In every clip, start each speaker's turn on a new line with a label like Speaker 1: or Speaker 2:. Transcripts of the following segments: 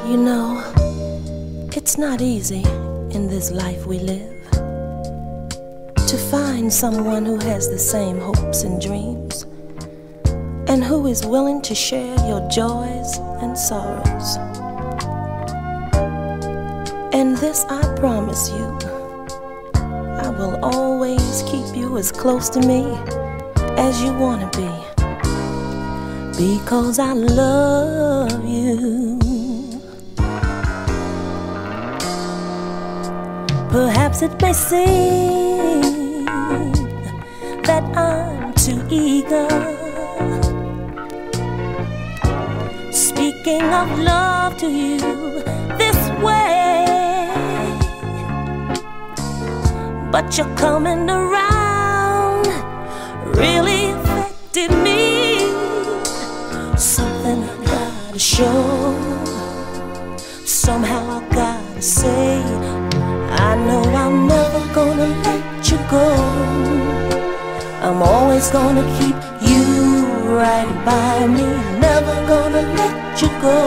Speaker 1: You know, it's not easy in this life we live to find someone who has the same hopes and dreams and who is willing to share your joys and sorrows. And this I promise you, I will always keep you as close to me as you want to be, because I love you. Perhaps it may seem that I'm too eager, speaking of love to you this way, but you're coming around really affected me. Something I gotta show, somehow I gotta say, I know I'm never gonna let you go. I'm always gonna keep you right by me, never gonna let you go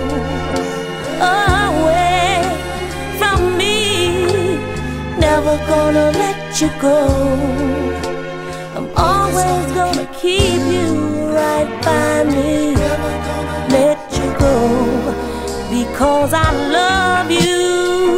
Speaker 1: away from me, never gonna let you go. I'm always gonna keep you right by me, never gonna let you go, because I love you.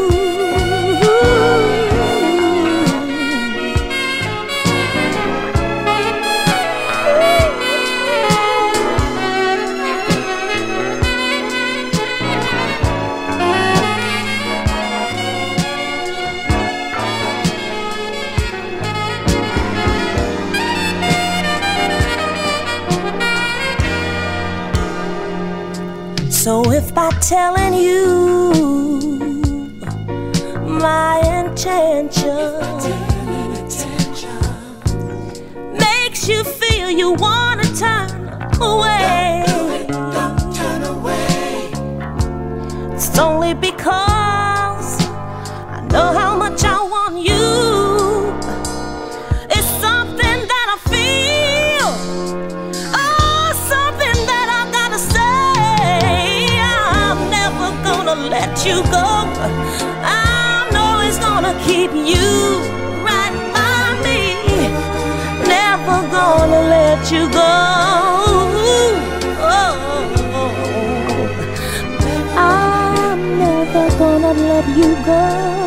Speaker 1: So if by telling you my intentions makes you feel you wanna turn away,
Speaker 2: don't turn away.
Speaker 1: it's only because I know how much I want you. It's something that I feel, oh, something that I gotta say. I'm never gonna let you go. I'm always gonna keep you right by me, never gonna let you go. Oh, I'm never gonna let you go.